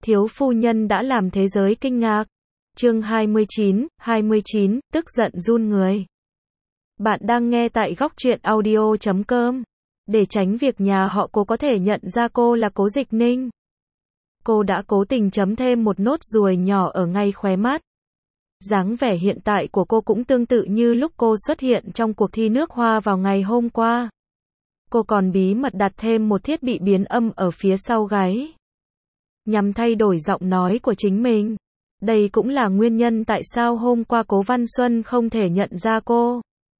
Thiếu phu nhân đã làm thế giới kinh ngạc. Chương 29, tức giận run người. Bạn đang nghe tại góc truyện audio.com. Để tránh việc nhà họ Cố có thể nhận ra cô là Cố Dịch Ninh, cô đã cố tình chấm thêm một nốt ruồi nhỏ ở ngay khóe mắt. Dáng vẻ hiện tại của cô cũng tương tự như lúc cô xuất hiện trong cuộc thi nước hoa vào ngày hôm qua. Cô còn bí mật đặt thêm một thiết bị biến âm ở phía sau gáy, nhằm thay đổi giọng nói của chính mình. Đây cũng là nguyên nhân tại sao hôm qua Cố Văn Xuân không thể nhận ra cô.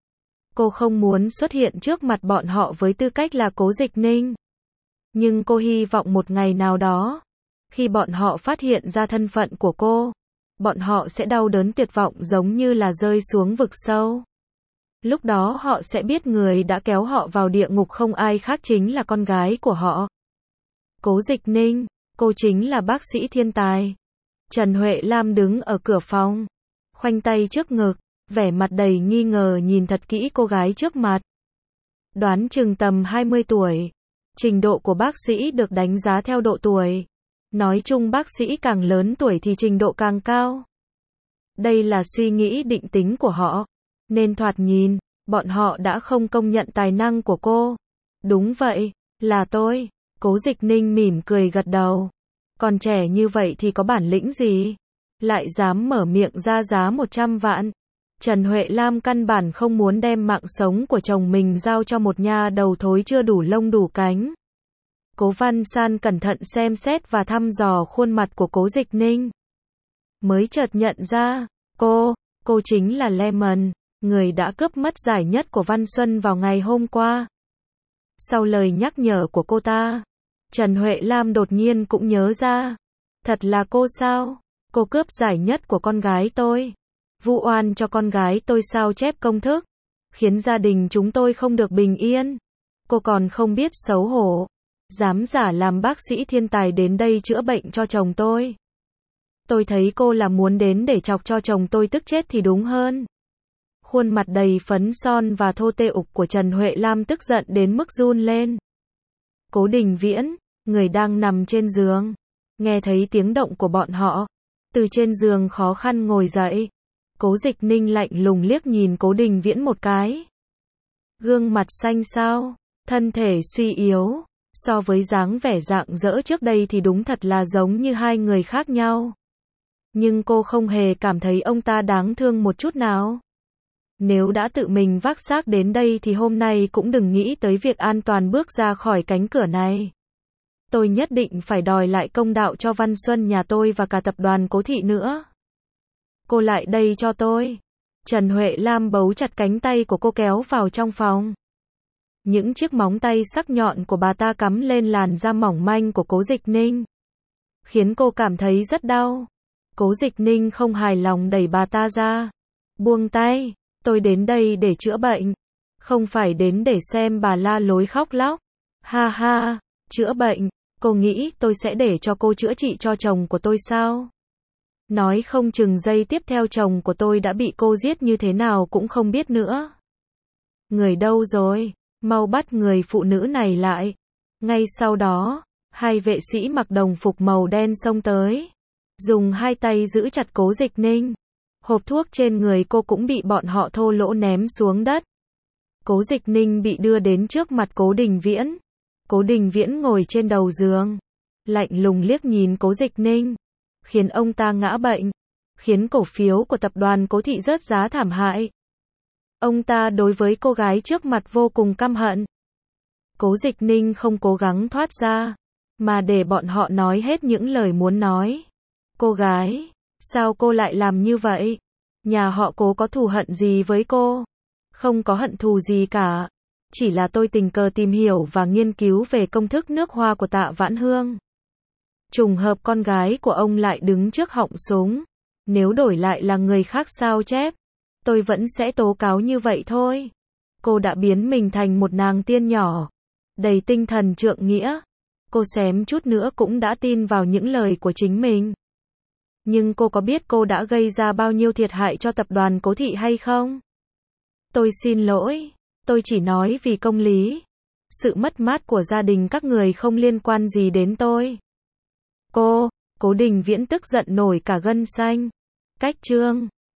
Cô không muốn xuất hiện trước mặt bọn họ với tư cách là Cố Dịch Ninh. Nhưng cô hy vọng một ngày nào đó, khi bọn họ phát hiện ra thân phận của cô, bọn họ sẽ đau đớn tuyệt vọng giống như là rơi xuống vực sâu. Lúc đó họ sẽ biết người đã kéo họ vào địa ngục không ai khác chính là con gái của họ. Cố Dịch Ninh, cô chính là bác sĩ thiên tài. Trần Huệ Lam đứng ở cửa phòng, khoanh tay trước ngực, vẻ mặt đầy nghi ngờ nhìn thật kỹ cô gái trước mặt. Đoán chừng tầm 20 tuổi. Trình độ của bác sĩ được đánh giá theo độ tuổi. Nói chung bác sĩ càng lớn tuổi thì trình độ càng cao. Đây là suy nghĩ định tính của họ. Nên thoạt nhìn, bọn họ đã không công nhận tài năng của cô. Đúng vậy, là tôi. Cố Dịch Ninh mỉm cười gật đầu. Còn trẻ như vậy thì có bản lĩnh gì? Lại dám mở miệng ra giá 100 vạn. Trần Huệ Lam căn bản không muốn đem mạng sống của chồng mình giao cho một nha đầu thối chưa đủ lông đủ cánh. Cố Văn San cẩn thận xem xét và thăm dò khuôn mặt của Cố Dịch Ninh. Mới chợt nhận ra, cô chính là Lemon, người đã cướp mất giải nhất của Văn Xuân vào ngày hôm qua. Sau lời nhắc nhở của cô ta, Trần Huệ Lam đột nhiên cũng nhớ ra. Thật là cô sao? Cô cướp giải nhất của con gái tôi. Vu oan cho con gái tôi sao chép công thức, khiến gia đình chúng tôi không được bình yên. Cô còn không biết xấu hổ, dám giả làm bác sĩ thiên tài đến đây chữa bệnh cho chồng tôi. Tôi thấy cô là muốn đến để chọc cho chồng tôi tức chết thì đúng hơn. Khuôn mặt đầy phấn son và thô tê ục của Trần Huệ Lam tức giận đến mức run lên. Cố Đình Viễn, người đang nằm trên giường, nghe thấy tiếng động của bọn họ, từ trên giường khó khăn ngồi dậy. Cố Dịch Ninh lạnh lùng liếc nhìn Cố Đình Viễn một cái. Gương mặt xanh xao, thân thể suy yếu, so với dáng vẻ rạng rỡ trước đây thì đúng thật là giống như hai người khác nhau. Nhưng cô không hề cảm thấy ông ta đáng thương một chút nào. Nếu đã tự mình vác xác đến đây thì hôm nay cũng đừng nghĩ tới việc an toàn bước ra khỏi cánh cửa này. Tôi nhất định phải đòi lại công đạo cho Văn Xuân nhà tôi và cả tập đoàn Cố Thị nữa. Cô lại đây cho tôi. Trần Huệ Lam bấu chặt cánh tay của cô kéo vào trong phòng. Những chiếc móng tay sắc nhọn của bà ta cắm lên làn da mỏng manh của Cố Dịch Ninh, khiến cô cảm thấy rất đau. Cố Dịch Ninh không hài lòng đẩy bà ta ra. Buông tay, tôi đến đây để chữa bệnh, không phải đến để xem bà la lối khóc lóc. Ha ha, chữa bệnh, cô nghĩ tôi sẽ để cho cô chữa trị cho chồng của tôi sao? Nói không chừng giây tiếp theo chồng của tôi đã bị cô giết như thế nào cũng không biết nữa. Người đâu rồi? Mau bắt người phụ nữ này lại. Ngay sau đó, hai vệ sĩ mặc đồng phục màu đen xông tới, dùng hai tay giữ chặt Cố Dịch Ninh. Hộp thuốc trên người cô cũng bị bọn họ thô lỗ ném xuống đất. Cố Dịch Ninh bị đưa đến trước mặt Cố Đình Viễn. Cố Đình Viễn ngồi trên đầu giường, lạnh lùng liếc nhìn Cố Dịch Ninh, khiến ông ta ngã bệnh, khiến cổ phiếu của tập đoàn Cố Thị rớt giá thảm hại. Ông ta đối với cô gái trước mặt vô cùng căm hận. Cố Dịch Ninh không cố gắng thoát ra, mà để bọn họ nói hết những lời muốn nói. Cô gái, sao cô lại làm như vậy? Nhà họ Cố có thù hận gì với cô? Không có hận thù gì cả. Chỉ là tôi tình cờ tìm hiểu và nghiên cứu về công thức nước hoa của Tạ Vãn Hương. Trùng hợp con gái của ông lại đứng trước họng súng. Nếu đổi lại là người khác sao chép, tôi vẫn sẽ tố cáo như vậy thôi. Cô đã biến mình thành một nàng tiên nhỏ, đầy tinh thần trượng nghĩa. Cô xém chút nữa cũng đã tin vào những lời của chính mình. Nhưng cô có biết cô đã gây ra bao nhiêu thiệt hại cho tập đoàn Cố Thị hay không? Tôi xin lỗi, tôi chỉ nói vì công lý. Sự mất mát của gia đình các người không liên quan gì đến tôi. Cố Đình Viễn tức giận nổi cả gân xanh. Cách chương